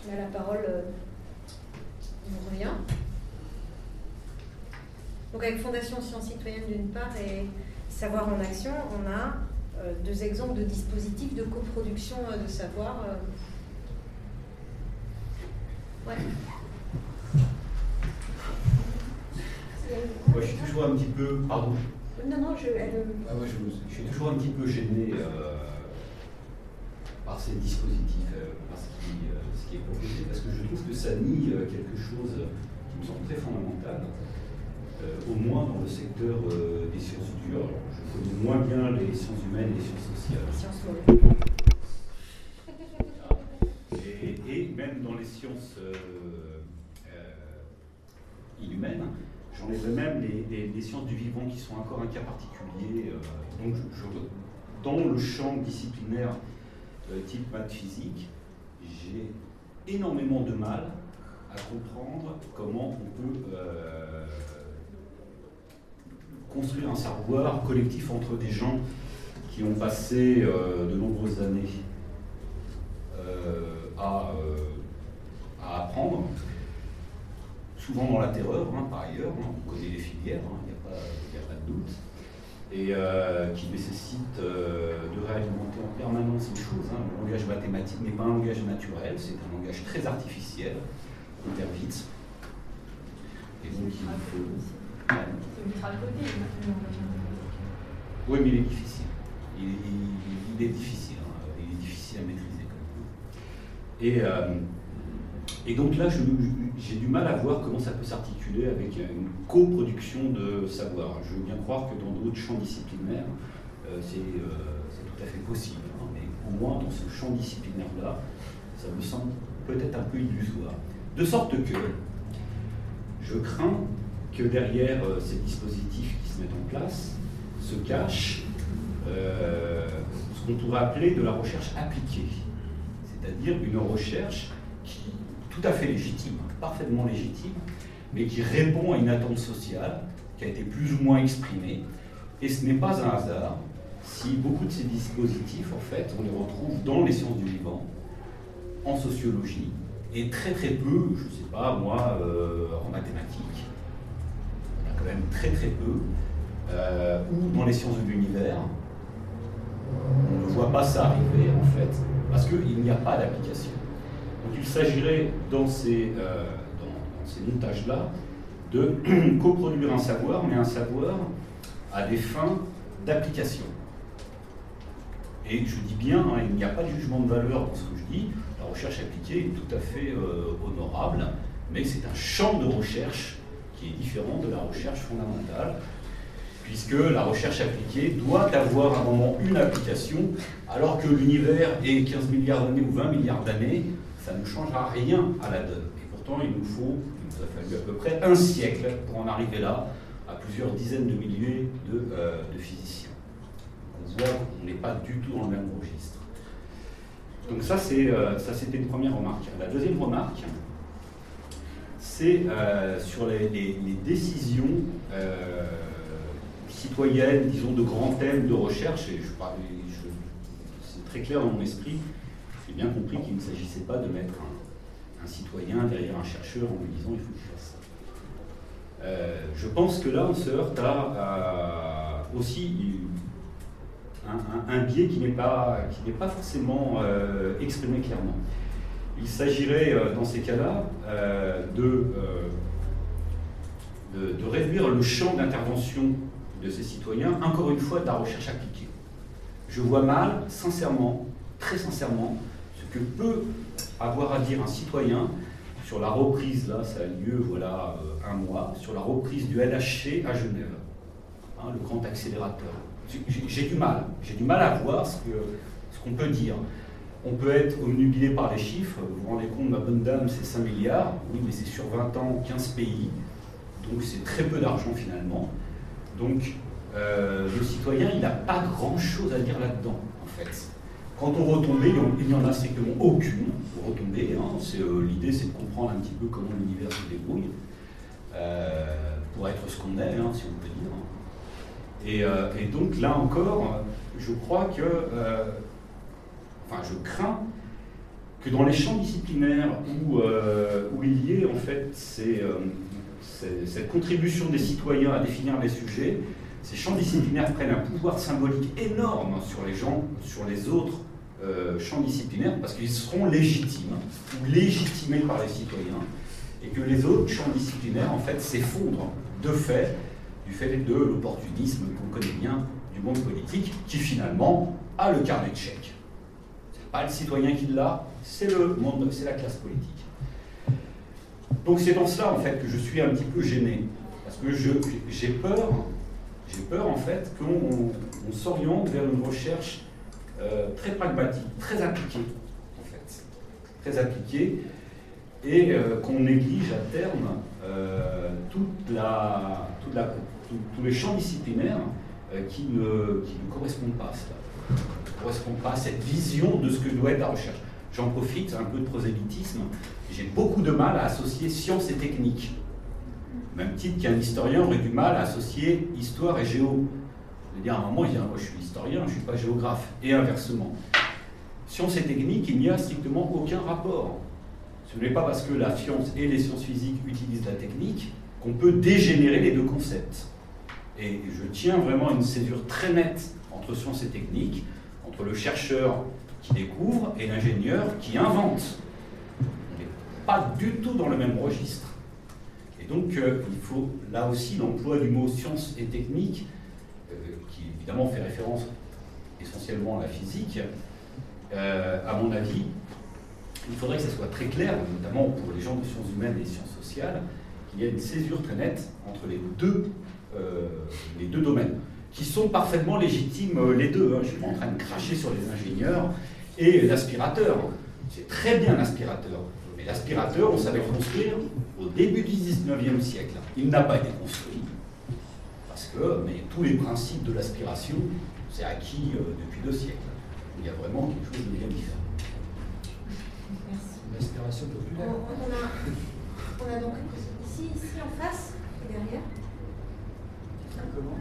Là, la parole nous revient. Donc avec Fondation Sciences Citoyennes d'une part et Savoir en Action, on a deux exemples de dispositifs de coproduction de savoir. Ouais. Moi, je suis toujours un petit peu... Pardon. Non, je suis toujours un petit peu gêné par ces dispositifs, par ce qui est proposé, parce que je trouve que ça nie quelque chose qui me semble très fondamental, au moins dans le secteur des sciences dures. Alors, je connais moins bien les sciences humaines et les sciences sociales. Et même dans les sciences inhumaines, j'enlèverais même les sciences du vivant qui sont encore un cas particulier. Donc, dans le champ disciplinaire type maths physique, j'ai énormément de mal à comprendre comment on peut construire un savoir collectif entre des gens qui ont passé de nombreuses années à apprendre, souvent dans la terreur, par ailleurs, on connaît les filières, il n'y a pas de doute, et qui nécessite de réalimenter en permanence les choses. Le langage mathématique n'est pas un langage naturel, c'est un langage très artificiel, on perd vite. Et donc il faut... C'est ultra codé, le langage mathématique. Oui, mais il est difficile. Il est difficile, il est difficile à maîtriser comme tout. Et donc là, j'ai du mal à voir comment ça peut s'articuler avec une coproduction de savoir. Je veux bien croire que dans d'autres champs disciplinaires, c'est tout à fait possible. Mais au moins, dans ce champ disciplinaire-là, ça me semble peut-être un peu illusoire. De sorte que je crains que derrière ces dispositifs qui se mettent en place se cache ce qu'on pourrait appeler de la recherche appliquée. C'est-à-dire une recherche qui tout à fait légitime, parfaitement légitime, mais qui répond à une attente sociale qui a été plus ou moins exprimée. Et ce n'est pas un hasard si beaucoup de ces dispositifs, en fait, on les retrouve dans les sciences du vivant, en sociologie, et très très peu, je ne sais pas moi, en mathématiques. On a quand même très très peu, ou dans les sciences de l'univers. On ne voit pas ça arriver, en fait, parce qu'il n'y a pas d'application. Donc il s'agirait dans ces montages-là de coproduire un savoir, mais un savoir à des fins d'application. Et je dis bien, il n'y a pas de jugement de valeur dans ce que je dis, la recherche appliquée est tout à fait honorable, mais c'est un champ de recherche qui est différent de la recherche fondamentale, puisque la recherche appliquée doit avoir à un moment une application, alors que l'univers est 15 milliards d'années ou 20 milliards d'années, ça ne changera rien à la donne. Et pourtant, il nous a fallu à peu près un siècle pour en arriver là, à plusieurs dizaines de milliers de physiciens. On voit qu'on n'est pas du tout dans le même registre. Donc ça, c'était une première remarque. La deuxième remarque, c'est sur les décisions citoyennes, disons, de grands thèmes de recherche, et c'est très clair dans mon esprit. J'ai bien compris qu'il ne s'agissait pas de mettre un citoyen derrière un chercheur en lui disant il faut qu'il fasse ça. Je pense que là, on se heurte à aussi un biais qui n'est pas forcément exprimé clairement. Il s'agirait, dans ces cas-là, de réduire le champ d'intervention de ces citoyens, encore une fois, de la recherche appliquée. Je vois mal, sincèrement, très sincèrement, ce que peut avoir à dire un citoyen sur la reprise, là, ça a lieu, voilà, un mois, sur la reprise du LHC à Genève, le grand accélérateur. J'ai du mal à voir ce qu'on peut dire. On peut être omnubilé par les chiffres, vous vous rendez compte, ma bonne dame, c'est 5 milliards, oui, mais c'est sur 20 ans, 15 pays, donc c'est très peu d'argent finalement. Donc, le citoyen, il n'a pas grand-chose à dire là-dedans, en fait. Quant aux retombées, il n'y en a strictement aucune retombée. L'idée, c'est de comprendre un petit peu comment l'univers se débrouille, pour être ce qu'on est, si on peut dire. Et donc, là encore, je crois que... je crains que dans les champs disciplinaires où il y ait en fait cette contribution des citoyens à définir les sujets, ces champs disciplinaires prennent un pouvoir symbolique énorme sur les gens, sur les autres champs disciplinaires, parce qu'ils seront légitimes ou légitimés par les citoyens, et que les autres champs disciplinaires en fait s'effondrent de fait, du fait de l'opportunisme qu'on connaît bien du monde politique, qui finalement a le carnet de chèques. C'est pas le citoyen qui l'a, c'est le monde, c'est la classe politique. Donc c'est dans cela en fait que je suis un petit peu gêné, parce que j'ai peur en fait qu'on s'oriente vers une recherche très pragmatique, très appliquée en fait, très appliquée, et qu'on néglige à terme tous les champs disciplinaires qui ne correspondent pas à cela, ne correspondent pas à cette vision de ce que doit être la recherche. J'en profite, un peu de prosélytisme, j'ai beaucoup de mal à associer science et technique. Même titre qu'un historien aurait du mal à associer histoire et géo. Je veux dire, à un moment, il dit, moi je suis historien, je ne suis pas géographe. Et inversement. Science et technique, il n'y a strictement aucun rapport. Ce n'est pas parce que la science et les sciences physiques utilisent la technique qu'on peut dégénérer les deux concepts. Et je tiens vraiment à une césure très nette entre science et technique, entre le chercheur qui découvre et l'ingénieur qui invente. On n'est pas du tout dans le même registre. Et donc, il faut là aussi l'emploi du mot science et technique, qui évidemment fait référence essentiellement à la physique, à mon avis, il faudrait que ça soit très clair, notamment pour les gens de sciences humaines et sciences sociales, qu'il y ait une césure très nette entre les deux domaines, qui sont parfaitement légitimes les deux. Je ne suis pas en train de cracher sur les ingénieurs et l'aspirateur. C'est très bien l'aspirateur. Mais l'aspirateur, on savait le construire au début du 19e siècle. Il n'a pas été construit. Parce que tous les principes de l'aspiration, c'est acquis depuis 2 siècles. Il y a vraiment quelque chose de bien différent. Merci. L'aspiration populaire. On a donc ici en face et derrière. Comment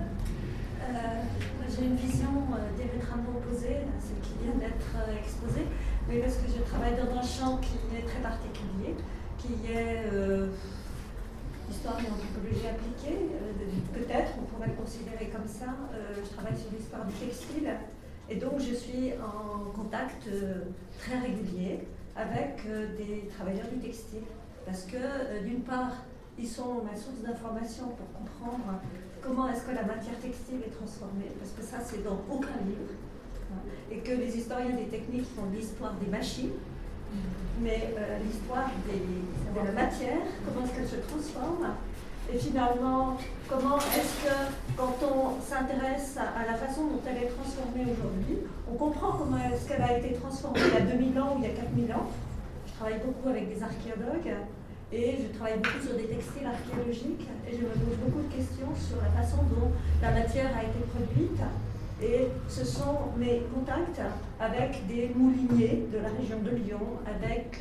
J'ai une vision diamétralement opposée à celle qui vient d'être exposée, mais parce que je travaille dans un champ qui est très particulier, qui est l'histoire et l'anthropologie appliquée. Peut-être, on pourrait le considérer comme ça. Je travaille sur l'histoire du textile, et donc je suis en contact très régulier avec des travailleurs du textile, parce que d'une part, ils sont ma source d'information pour comprendre comment est-ce que la matière textile est transformée, parce que ça, c'est dans aucun livre, et que les historiens des techniques font l'histoire des machines, mais l'histoire de la matière, comment est-ce qu'elle se transforme, et finalement, comment est-ce que, quand on s'intéresse à la façon dont elle est transformée aujourd'hui, on comprend comment est-ce qu'elle a été transformée il y a 2000 ans ou il y a 4000 ans. Je travaille beaucoup avec des archéologues, et je travaille beaucoup sur des textiles archéologiques, et je me pose beaucoup de questions sur la façon dont la matière a été produite. Et ce sont mes contacts avec des mouliniers de la région de Lyon, avec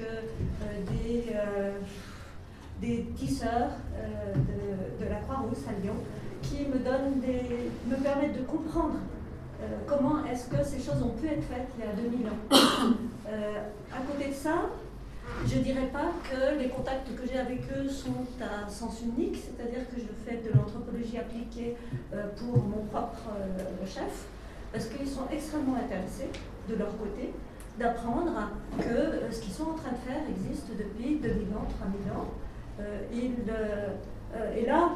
des tisseurs de la Croix-Rousse à Lyon, qui me permettent de comprendre comment est-ce que ces choses ont pu être faites il y a 2000 ans. À côté de ça, je ne dirais pas que les contacts que j'ai avec eux sont à sens unique, c'est-à-dire que je fais de l'anthropologie appliquée pour mon propre chef, parce qu'ils sont extrêmement intéressés, de leur côté, d'apprendre que ce qu'ils sont en train de faire existe depuis 2000 ans, 3000 ans. Et là,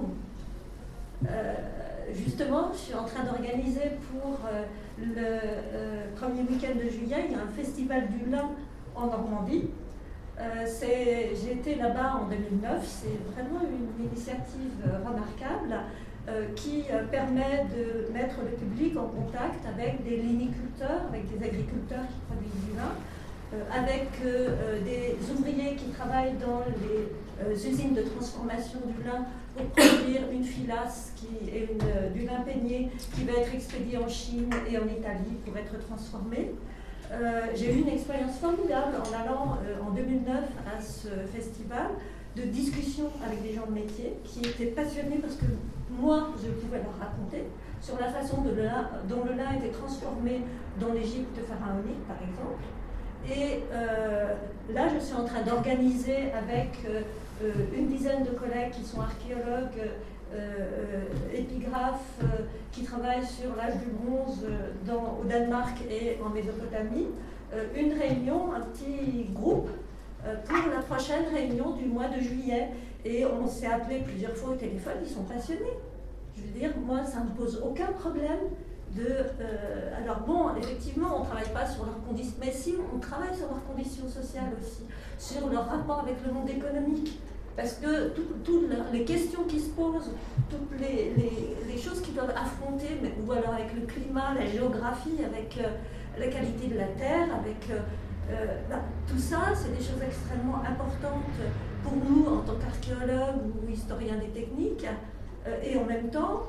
justement, je suis en train d'organiser pour le premier week-end de juillet, il y a un festival du lin en Normandie. J'ai été là-bas en 2009, c'est vraiment une initiative remarquable qui permet de mettre le public en contact avec des liniculteurs, avec des agriculteurs qui produisent du lin, avec des ouvriers qui travaillent dans les usines de transformation du lin pour produire une filasse du lin peigné qui va être expédié en Chine et en Italie pour être transformé. J'ai eu une expérience formidable en allant en 2009 à ce festival de discussion avec des gens de métier qui étaient passionnés parce que moi, je pouvais leur raconter sur la façon dont le lin était transformé dans l'Égypte pharaonique, par exemple. Et là, je suis en train d'organiser avec une dizaine de collègues qui sont archéologues, épigraphes, qui travaillent sur l'âge du bronze au Danemark et en Mésopotamie, une réunion, un petit groupe pour la prochaine réunion du mois de juillet. Et on s'est appelé plusieurs fois au téléphone, ils sont passionnés. Je veux dire, moi, ça ne me pose aucun problème alors bon, effectivement, on ne travaille pas sur leurs conditions, mais si, on travaille sur leurs conditions sociales aussi, sur leur rapport avec le monde économique. Parce que toutes les questions qui se posent, toutes les choses qu'ils doivent affronter, ou alors avec le climat, la géographie, avec la qualité de la terre, avec tout ça, c'est des choses extrêmement importantes pour nous en tant qu'archéologues ou historiens des techniques. Et en même temps,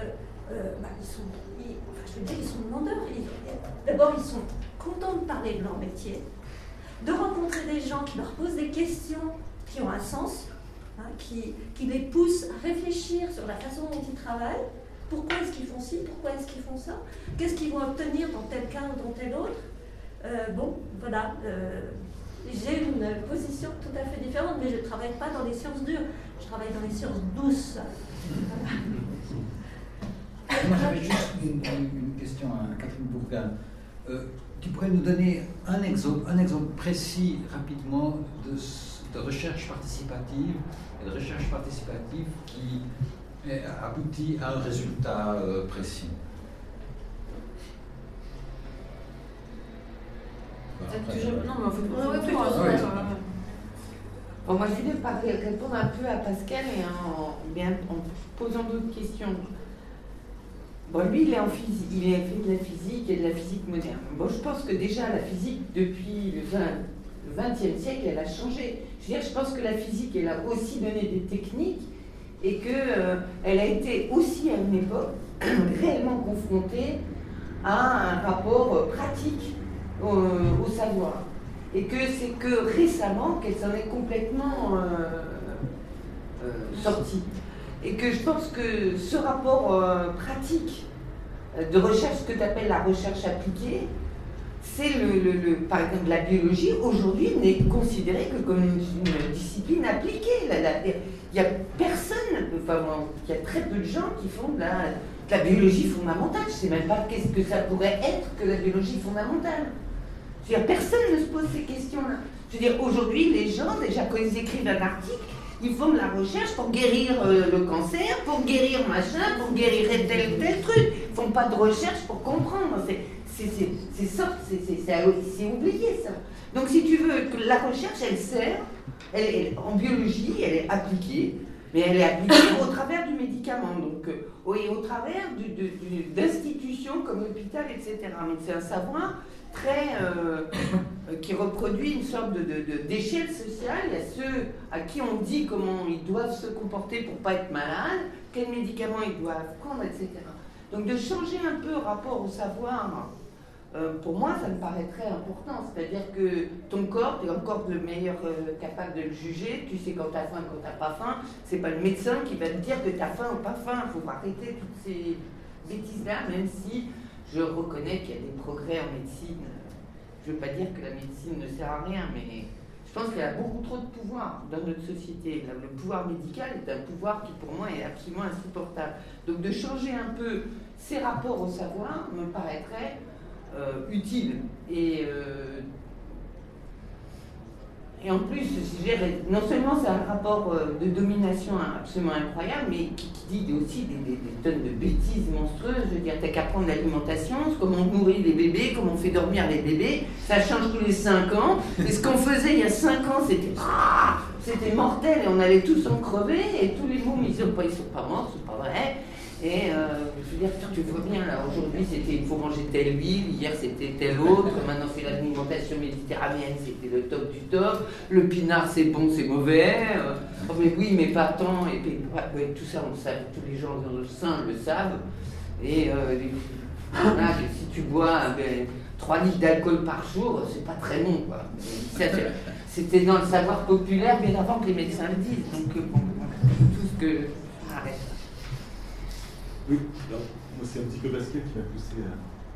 ils sont demandeurs. D'abord, ils sont contents de parler de leur métier, de rencontrer des gens qui leur posent des questions qui ont un sens, qui les poussent à réfléchir sur la façon dont ils travaillent. Pourquoi est-ce qu'ils font ci, pourquoi est-ce qu'ils font ça, qu'est-ce qu'ils vont obtenir dans tel cas ou dans tel autre. Bon, voilà. J'ai une position tout à fait différente, mais je ne travaille pas dans les sciences dures, je travaille dans les sciences douces. Moi, j'avais juste une question à Catherine Bourgane. Tu pourrais nous donner un exemple précis, rapidement, de recherche participative, et de recherche participative qui aboutit à un résultat précis? Non, mais en fait, bon, moi, je voulais répondre un peu à Pascal et en posant d'autres questions. Bon, lui, il a fait de la physique et de la physique moderne. Bon, je pense que déjà, la physique, depuis le XXe siècle, elle a changé. Je veux dire, je pense que la physique, elle a aussi donné des techniques et qu'elle a été aussi, à une époque, réellement confrontée à un rapport pratique au savoir. Et que c'est que récemment qu'elle s'en est complètement sortie. Et que je pense que ce rapport pratique de recherche, ce que tu appelles la recherche appliquée, c'est par exemple la biologie, aujourd'hui n'est considérée que comme une discipline appliquée. Il y a personne, enfin, il y a très peu de gens qui font de la biologie fondamentale. Je ne sais même pas qu'est-ce que ça pourrait être que la biologie fondamentale. Je veux dire, personne ne se pose ces questions-là. Je veux dire, aujourd'hui, les gens, déjà quand ils écrivent un article, ils font de la recherche pour guérir le cancer, pour guérir machin, pour guérir tel ou tel truc. Ils ne font pas de recherche pour comprendre. C'est oublié, ça. Donc, si tu veux, que la recherche, elle sert, en biologie, elle est appliquée, mais elle est appliquée au travers du médicament, donc, et au travers d'institutions comme l'hôpital, etc. Donc, c'est un savoir qui reproduit une sorte d'échelle sociale. Il y a ceux à qui on dit comment ils doivent se comporter pour ne pas être malades, quels médicaments ils doivent prendre, etc. Donc de changer un peu le rapport au savoir, pour moi, ça me paraît très important. C'est-à-dire que ton corps, tu es encore le meilleur capable de le juger. Tu sais quand tu as faim, quand tu n'as pas faim. C'est pas le médecin qui va te dire que tu as faim ou pas faim. Il faut arrêter toutes ces bêtises-là, même si je reconnais qu'il y a des progrès en médecine. Je ne veux pas dire que la médecine ne sert à rien, mais je pense qu'il y a beaucoup trop de pouvoir dans notre société. Le pouvoir médical est un pouvoir qui, pour moi, est absolument insupportable. Donc de changer un peu ces rapports au savoir me paraîtrait utile. Et en plus, non seulement c'est un rapport de domination absolument incroyable, mais qui dit aussi des tonnes de bêtises monstrueuses. Je veux dire, t'as qu'à prendre l'alimentation, comment on nourrit les bébés, comment on fait dormir les bébés, ça change tous les 5 ans. Et ce qu'on faisait il y a 5 ans, c'était mortel et on allait tous en crever, et tous les mômes, ils sont pas morts, c'est pas vrai. Et je veux dire, tu vois bien, là, aujourd'hui c'était il faut manger telle huile, hier c'était telle autre, maintenant c'est l'alimentation méditerranéenne, c'était le top du top, le pinard c'est bon, c'est mauvais, mais oui, mais pas tant, et puis ouais, tout ça on le sait, tous les gens dans le sein le savent, et voilà, si tu bois 3 litres d'alcool par jour, c'est pas très bon, quoi. C'était dans le savoir populaire bien avant que les médecins le disent, donc bon, tout ce que... Arrête. Oui, alors, moi c'est un petit peu Pascal qui m'a poussé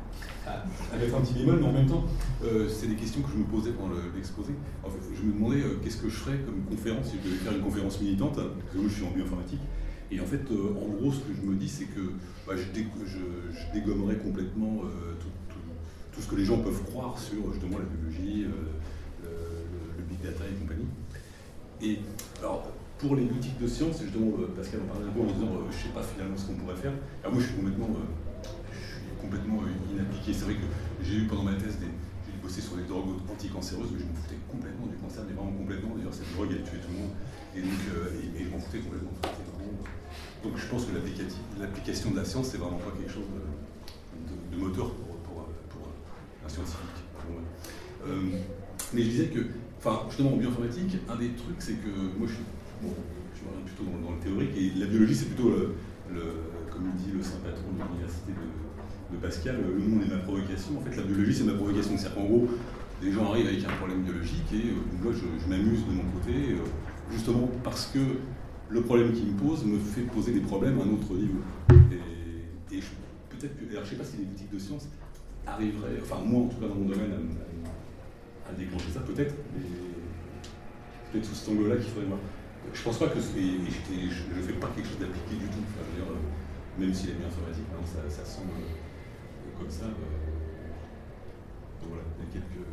à mettre un petit bémol, mais en même temps, c'est des questions que je me posais pendant l'exposé. En fait, je me demandais qu'est-ce que je ferais comme conférence si je devais faire une conférence militante, parce que moi je suis en bioinformatique. Et en fait, en gros, ce que je me dis, c'est que je dégommerais complètement tout ce que les gens peuvent croire sur justement la biologie, le big data et compagnie. Et alors, pour les boutiques de sciences, justement, Pascal en parlait un peu en disant je ne sais pas finalement ce qu'on pourrait faire. Alors moi, je suis complètement inappliqué. C'est vrai que j'ai eu pendant ma thèse j'ai bossé sur les drogues anticancéreuses, mais je m'en foutais complètement du cancer, mais vraiment complètement. D'ailleurs, cette drogue, elle tuait tout le monde. Et donc, je m'en foutais complètement. Donc je pense que l'application de la science, c'est vraiment pas quelque chose de moteur pour un scientifique. Mais je disais que, justement en bioinformatique, un des trucs, c'est que moi je me rends plutôt dans le théorique, et la biologie, c'est plutôt, comme il dit le saint patron de l'université de Pascal, le monde est ma provocation. En fait, la biologie, c'est ma provocation. C'est-à-dire qu'en gros, des gens arrivent avec un problème biologique, et moi je m'amuse de mon côté, justement parce que le problème qu'il me pose me fait poser des problèmes à un autre niveau. Et peut-être que, alors je ne sais pas si les boutiques de sciences arriveraient, enfin moi en tout cas dans mon domaine, à déclencher ça, peut-être sous cet angle-là qu'il faudrait voir. Je pense pas que je ne fais pas quelque chose d'appliqué du tout. Enfin, je veux dire, même si la bioinformatique, ça semble comme ça. Donc voilà, il y a quelques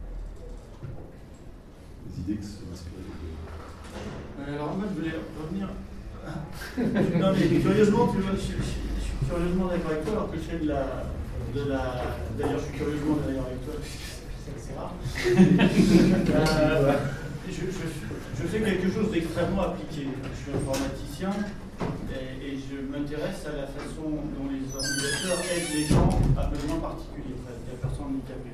idées qui sont inspirées de... Alors moi je voulais revenir. Non mais curieusement, tu vois, je suis curieusement d'accord avec toi, alors que je fais d'ailleurs je suis curieusement d'accord avec toi, puisque c'est rare. Je fais quelque chose d'extrêmement appliqué. Je suis informaticien et je m'intéresse à la façon dont les ordinateurs aident les gens à besoins particuliers, les personnes handicapées.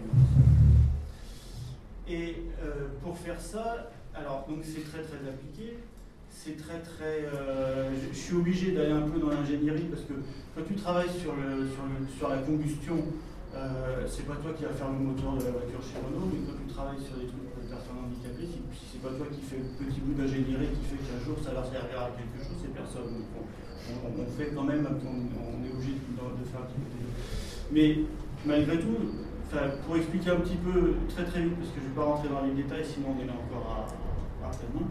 Et pour faire ça, alors donc c'est très très appliqué, c'est très je suis obligé d'aller un peu dans l'ingénierie parce que quand tu travailles sur la combustion, c'est pas toi qui vas faire le moteur de la voiture chez Renault, mais quand tu travailles sur des trucs pour les personnes handicapées, c'est pas toi qui fais le petit bout d'ingénierie qui fait qu'un jour ça leur servira à quelque chose, c'est personne. Donc on fait quand même, on est obligé de faire un petit peu. Mais malgré tout, pour expliquer un petit peu très très vite, parce que je ne vais pas rentrer dans les détails, sinon on est là encore après-demain.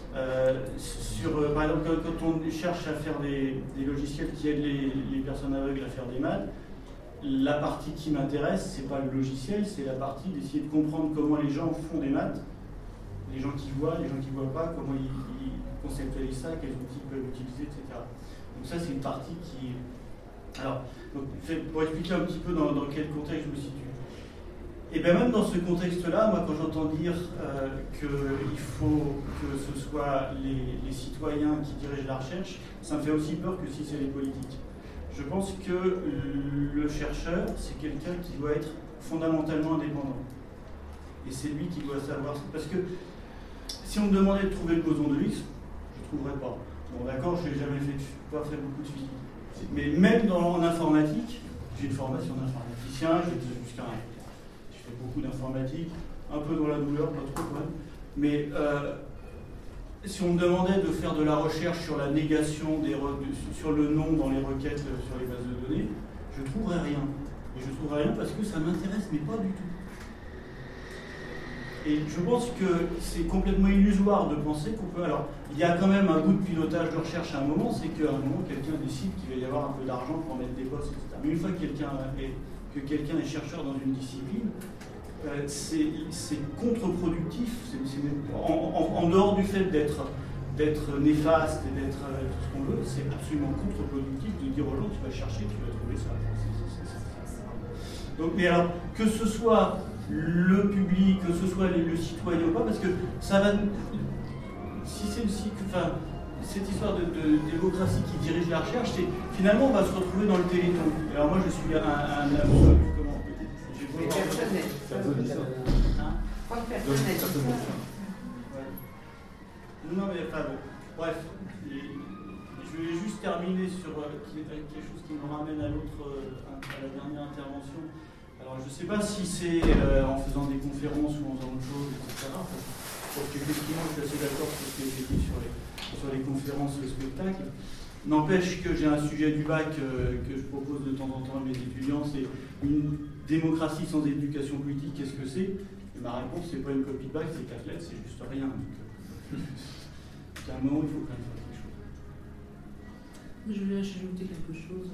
Par exemple, quand on cherche à faire des logiciels qui aident les personnes aveugles à faire des maths, la partie qui m'intéresse, c'est pas le logiciel, c'est la partie d'essayer de comprendre comment les gens font des maths, les gens qui voient, les gens qui ne voient pas, comment ils conceptualisent ça, quels outils ils peuvent utiliser, etc. Donc ça, c'est une partie qui... Alors, donc, pour expliquer un petit peu dans quel contexte je me situe. Et bien même dans ce contexte-là, moi quand j'entends dire qu'il faut que ce soit les citoyens qui dirigent la recherche, ça me fait aussi peur que si c'est les politiques. Je pense que le chercheur, c'est quelqu'un qui doit être fondamentalement indépendant. Et c'est lui qui doit savoir... Parce que si on me demandait de trouver le boson de Higgs, je ne trouverais pas. Bon d'accord, je n'ai jamais pas fait beaucoup de physique. Mais même en informatique, j'ai une formation d'informaticien, j'ai beaucoup d'informatique, un peu dans la douleur, pas trop quand même. Mais si on me demandait de faire de la recherche sur la négation, sur le nom dans les requêtes, sur les bases de données, je ne trouverais rien. Et je ne trouverais rien parce que ça m'intéresse, mais pas du tout. Et je pense que c'est complètement illusoire de penser qu'on peut... Alors, il y a quand même un bout de pilotage de recherche à un moment, c'est qu'à un moment, quelqu'un décide qu'il va y avoir un peu d'argent pour mettre des postes, etc. Mais une fois que quelqu'un est chercheur dans une discipline, c'est contre-productif, en dehors du fait d'être néfaste et d'être tout ce qu'on veut, c'est absolument contre-productif de dire aux gens tu vas chercher, tu vas trouver ça. Donc, mais alors, que ce soit le public, que ce soit le citoyen ou pas, parce que ça va... Si c'est cette histoire de démocratie qui dirige la recherche, finalement on va se retrouver dans le téléthon. Alors moi je suis un absolu, comment Mais personne n'est. Non mais enfin bon, bref, je vais juste terminer sur quelque chose qui me ramène à la dernière intervention. Alors je ne sais pas si c'est en faisant des conférences ou en faisant autre chose, etc. Parce qu'effectivement je suis assez d'accord sur ce qui a été dit sur les conférences et le spectacle. N'empêche que j'ai un sujet du bac que je propose de temps en temps à mes étudiants, c'est une démocratie sans éducation politique, qu'est-ce que c'est? Et ma réponse, c'est pas une copie de bac, c'est 4 lettres, c'est juste rien. Donc, à un moment, il faut quand même faire quelque chose. Je voulais ajouter quelque chose.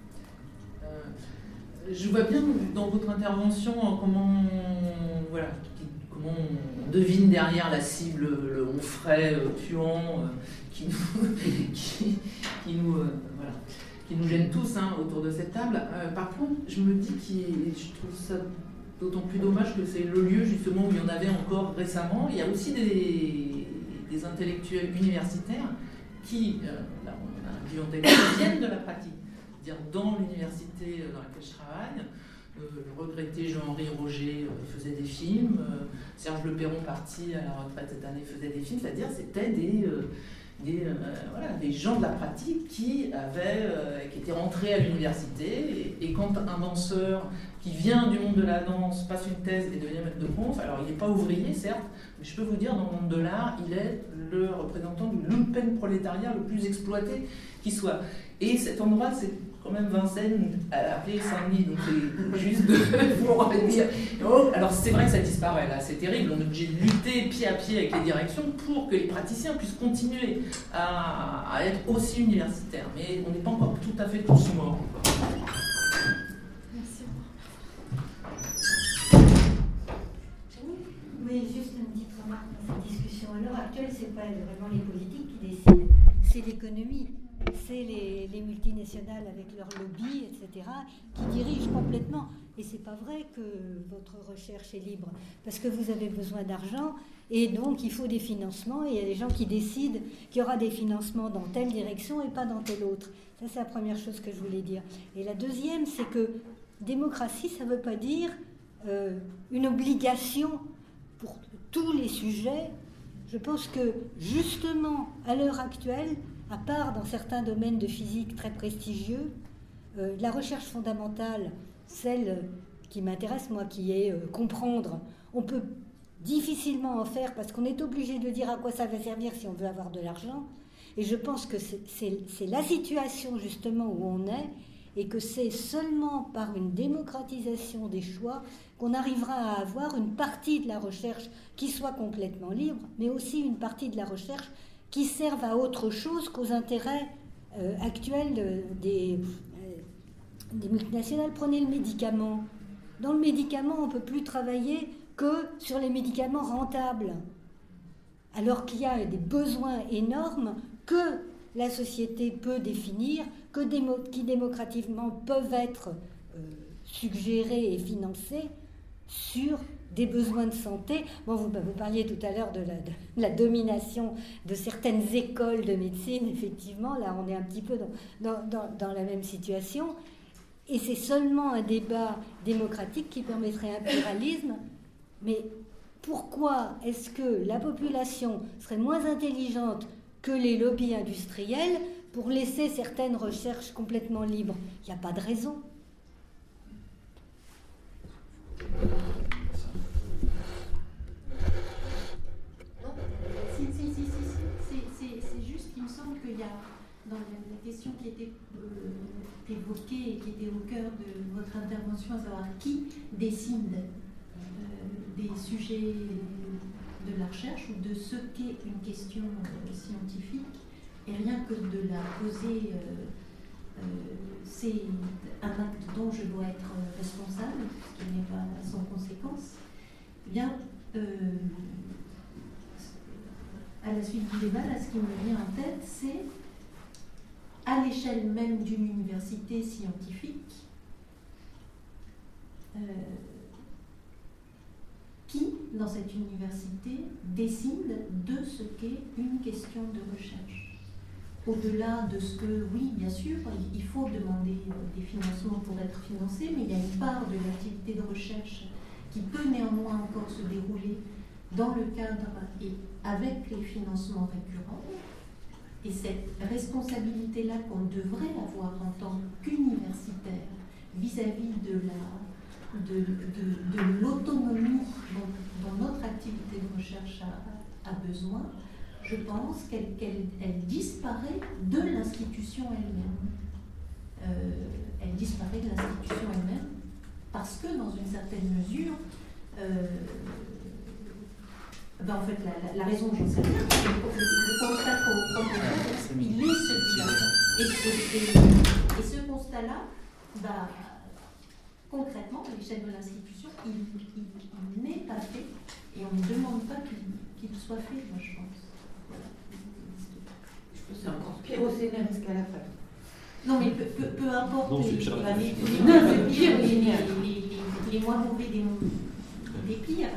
Je vois bien dans votre intervention comment on devine derrière la cible le on frais puant qui nous gêne tous autour de cette table. Par contre, je me dis je trouve ça d'autant plus dommage que c'est le lieu justement où il y en avait encore récemment. Il y a aussi des intellectuels universitaires qui, là on a un vivant qui viennent de la pratique. C'est-à-dire dans l'université dans laquelle je travaille, le regretté Jean-Henri Roger faisait des films, Serge Le Perron, parti à la retraite cette année, faisait des films, c'est-à-dire c'était des gens de la pratique qui étaient rentrés à l'université, et quand un danseur qui vient du monde de la danse passe une thèse et devient maître de conf, alors il n'est pas ouvrier certes, mais je peux vous dire, dans le monde de l'art, il est le représentant du lumpen prolétariat le plus exploité qui soit. Et cet endroit, c'est quand même Vincennes, appelé Saint-Denis, donc c'est juste pour dire. Alors c'est vrai que ça disparaît là, c'est terrible, on est obligé de lutter pied à pied avec les directions pour que les praticiens puissent continuer à être aussi universitaires, mais on n'est pas encore tout à fait tous morts. Merci. Oui, juste une petite remarque dans cette discussion. À l'heure actuelle, ce n'est pas vraiment les politiques qui décident, c'est l'économie. C'est les multinationales avec leurs lobbies, etc., qui dirigent complètement. Et c'est pas vrai que votre recherche est libre, parce que vous avez besoin d'argent, et donc il faut des financements, et il y a des gens qui décident qu'il y aura des financements dans telle direction et pas dans telle autre. Ça, c'est la première chose que je voulais dire. Et la deuxième, c'est que démocratie, ça ne veut pas dire une obligation pour tous les sujets. Je pense que, justement, à l'heure actuelle, à part dans certains domaines de physique très prestigieux, la recherche fondamentale, celle qui m'intéresse, moi, qui est comprendre, on peut difficilement en faire parce qu'on est obligé de dire à quoi ça va servir si on veut avoir de l'argent. Et je pense que c'est la situation, justement, où on est, et que c'est seulement par une démocratisation des choix qu'on arrivera à avoir une partie de la recherche qui soit complètement libre, mais aussi une partie de la recherche qui servent à autre chose qu'aux intérêts actuels des multinationales. Prenez le médicament. Dans le médicament, on ne peut plus travailler que sur les médicaments rentables, alors qu'il y a des besoins énormes que la société peut définir, qui démocratiquement peuvent être suggérés et financés sur des besoins de santé. Bon, vous parliez tout à l'heure de la domination de certaines écoles de médecine. Effectivement, là, on est un petit peu dans la même situation. Et c'est seulement un débat démocratique qui permettrait un pluralisme. Mais pourquoi est-ce que la population serait moins intelligente que les lobbies industriels pour laisser certaines recherches complètement libres? Il n'y a pas de raison. C'est juste qu'il me semble qu'il y a, dans la question qui était évoquée et qui était au cœur de votre intervention, à savoir qui décide des sujets de la recherche ou de ce qu'est une question scientifique, et rien que de la poser, c'est un acte dont je dois être responsable, ce qui n'est pas sans conséquence. Eh bien, à la suite du débat, là, ce qui me vient en tête, c'est à l'échelle même d'une université scientifique, qui, dans cette université, décide de ce qu'est une question de recherche. Au-delà de ce que, oui, bien sûr, il faut demander des financements pour être financé, mais il y a une part de l'activité de recherche qui peut néanmoins encore se dérouler dans le cadre et avec les financements récurrents. Et cette responsabilité-là qu'on devrait avoir en tant qu'universitaire vis-à-vis de l'autonomie dont notre activité de recherche a besoin, je pense qu'elle disparaît de l'institution elle-même. Elle disparaît de l'institution elle-même parce que dans une certaine mesure, en fait, la raison, j'en sais rien, le constat qu'on peut faire, il est celui-là. Et ce constat-là, concrètement, à l'échelle de l'institution, il n'est pas fait, et on ne demande pas qu'il soit fait, moi je pense. Voilà. C'est encore pire au scénariste qu'à la fin. Non, mais peu importe les moins mauvais des pires.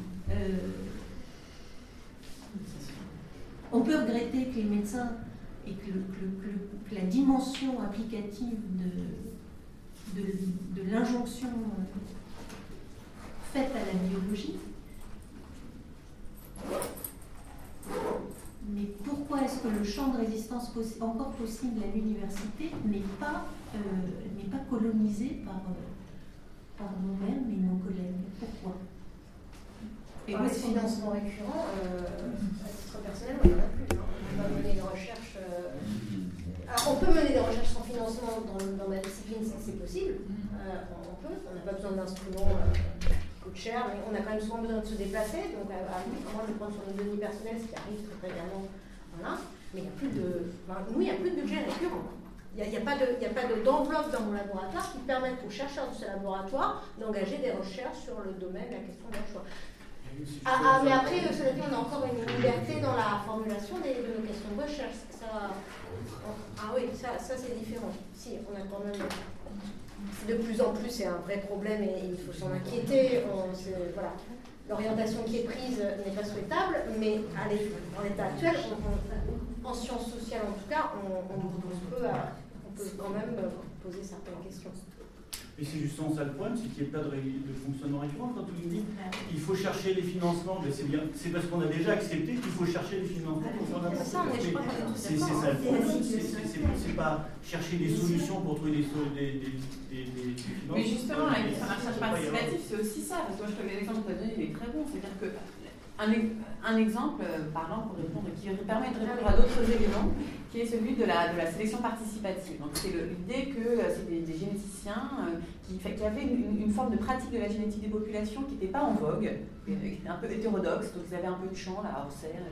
On peut regretter que les médecins et que la dimension applicative de l'injonction faite à la biologie. Mais pourquoi est-ce que le champ de résistance encore possible à l'université n'est pas colonisé par nous-mêmes et nos collègues? Pourquoi? Et le financement récurrent, à titre personnel, on n'en a plus. On va mener des recherches. Alors, on peut mener des recherches sans financement dans ma discipline, c'est possible. On peut. On n'a pas besoin d'instruments qui coûtent cher, mais on a quand même souvent besoin de se déplacer. Donc, à moi, je prends sur nos deniers personnels, ce qui arrive très régulièrement. Voilà. Mais il n'y a plus de. Nous, il n'y a plus de budget récurrent. Il n'y a pas d'enveloppe dans mon laboratoire qui permette aux chercheurs de ce laboratoire d'engager des recherches sur le domaine, la question de leur choix. Mais après, cela dit, on a encore une liberté dans la formulation de nos questions de recherche. Oui, ça c'est différent. Si, on a quand même. De plus en plus, c'est un vrai problème et il faut s'en inquiéter. Voilà. L'orientation qui est prise n'est pas souhaitable, mais en l'état actuel, en sciences sociales en tout cas, on peut quand même poser certaines questions. Et c'est justement ça le problème, c'est qu'il n'y ait pas de fonctionnement récurrent. Quand on dit il faut chercher les financements, mais c'est parce qu'on a déjà accepté qu'il faut chercher les financements pour faire n'importe quoi. C'est ça le problème, c'est pas chercher des solutions pour trouver des financements. Mais justement, la recherche participative, c'est aussi ça. Parce que moi, je trouve que l'exemple que tu as donné, il est très bon. C'est-à-dire que un exemple parlant pour répondre, qui permet de répondre à d'autres éléments, qui est celui de la sélection participative. Donc c'est l'idée que c'est des généticiens qui avaient une forme de pratique de la génétique des populations qui n'était pas en vogue, qui était un peu hétérodoxe, donc ils avaient un peu de champ, là, hors serre,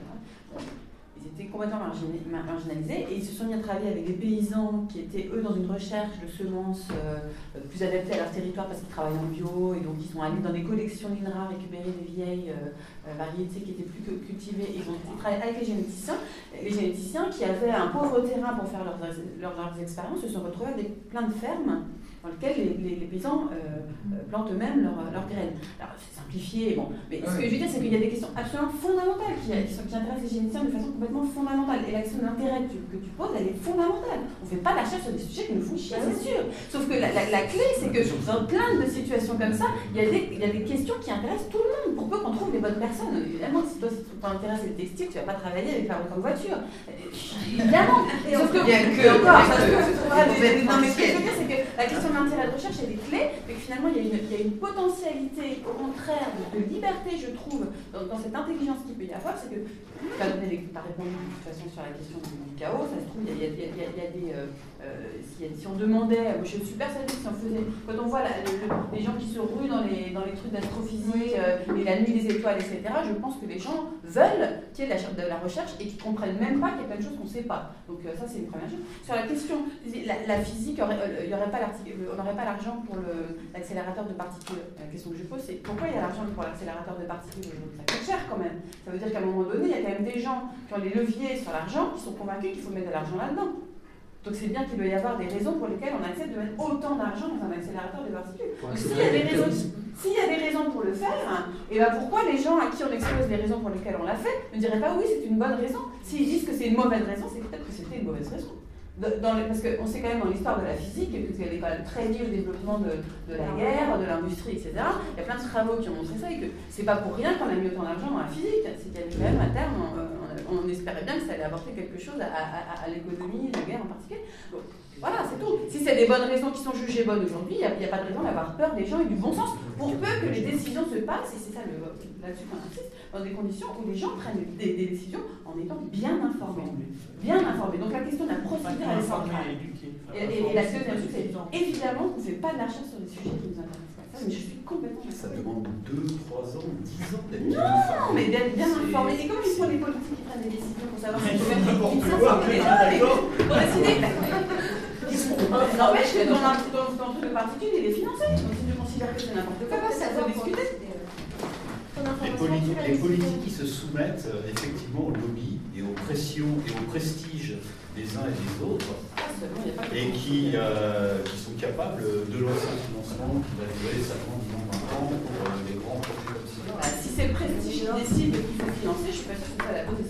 ils étaient complètement marginalisés et ils se sont mis à travailler avec des paysans qui étaient eux dans une recherche de semences plus adaptées à leur territoire parce qu'ils travaillent en bio et donc ils sont allés dans des collections d'INRA récupérer des vieilles variétés qui étaient plus cultivées et ils ont travaillé avec les généticiens qui avaient un pauvre terrain pour faire leurs expériences se sont retrouvés avec plein de fermes dans lesquelles les paysans plantent eux-mêmes leurs graines. Alors c'est simplifié, bon, mais ce que je veux dire c'est qu'il y a des questions absolument fondamentales qui intéressent les généticiens de façon complètement fondamentale. Et l'action d'intérêt que tu poses, elle est fondamentale. On ne fait pas la recherche sur des sujets qui nous font chier, c'est sûr. Sauf que la clé, c'est que dans plein de situations comme ça, il y a des questions qui intéressent tout le monde, pour peu qu'on trouve les bonnes personnes. Évidemment, si toi, t'intéresses le textile, tu ne vas pas travailler avec la voiture. Évidemment. Sauf que, encore, ça se trouvera des... Non, mais ce que je veux dire, c'est que la question d'intérêt de recherche, elle est clé, mais que finalement, il y a une potentialité, au contraire, de liberté, je trouve, dans cette intelligence qu'il peut y avoir, c'est que tu as répondu de toute façon sur la question du chaos, ça se trouve, il y a des... si on demandait, je suis persuadée que si on faisait... Quand on voit les gens qui se ruent dans les trucs d'astrophysique, et la nuit des étoiles, etc., je pense que les gens veulent qu'il y ait de la recherche et qu'ils ne comprennent même pas qu'il y a plein de choses qu'on ne sait pas. Donc ça, c'est une première chose. Sur la question, la physique, on n'aurait pas l'argent pour l'accélérateur de particules. La question que je pose, c'est pourquoi il y a l'argent pour l'accélérateur de particules? Ça coûte cher quand même. Ça veut dire qu'à un moment donné, il y a quand même des gens qui ont des leviers sur l'argent, qui sont convaincus qu'il faut mettre de l'argent là-dedans. Donc c'est bien qu'il doit y avoir des raisons pour lesquelles on accepte de mettre autant d'argent dans un accélérateur de particules. S'il y a des raisons pour le faire, et ben pourquoi les gens à qui on expose les raisons pour lesquelles on l'a fait ne diraient pas oui, c'est une bonne raison? S'ils disent que c'est une mauvaise raison, c'est peut-être que c'était une mauvaise raison. Parce qu'on sait quand même dans l'histoire de la physique, parce qu'elle est quand même très liée au développement de la guerre, de l'industrie, etc. Il y a plein de travaux qui ont montré ça et que c'est pas pour rien qu'on a mis autant d'argent dans la physique. C'est qu'il y avait quand même à terme, on espérait bien que ça allait apporter quelque chose à l'économie, la guerre en particulier. Donc, voilà, c'est tout. Si c'est des bonnes raisons qui sont jugées bonnes aujourd'hui, il n'y a pas de raison d'avoir peur des gens et du bon sens, pour peu que les décisions se passent, et c'est ça là-dessus qu'on insiste, dans des conditions où les gens prennent des décisions en étant bien informés. Bien informés. Donc la question d'un procédé à l'essentiel. Et la deuxième chose, c'est évidemment qu'on ne fait pas de la recherche sur des sujets qui nous intéressent pas. Mais je suis complètement d'accord. Ça demande 2, 3 ans, 10 ans d'être Non, mais d'être bien informé. Et comme ils sont les politiques qui prennent des décisions pour savoir si N'importe faut quoi, d'accord. Pour décider. N'empêche que ton truc de partitude, il est financé. Donc si tu considères que c'est n'importe quoi, ça doit discuter. Les politiques qui se soumettent effectivement au lobby et aux pressions et au prestige des uns et des autres, et qui sont capables de lancer un financement qui va durer 50, 10 ans, 20 ans pour des grands projets comme ça. Si c'est le prestige qui décide qu'il faut financer, je ne suis pas sûre que c'est ça la bonne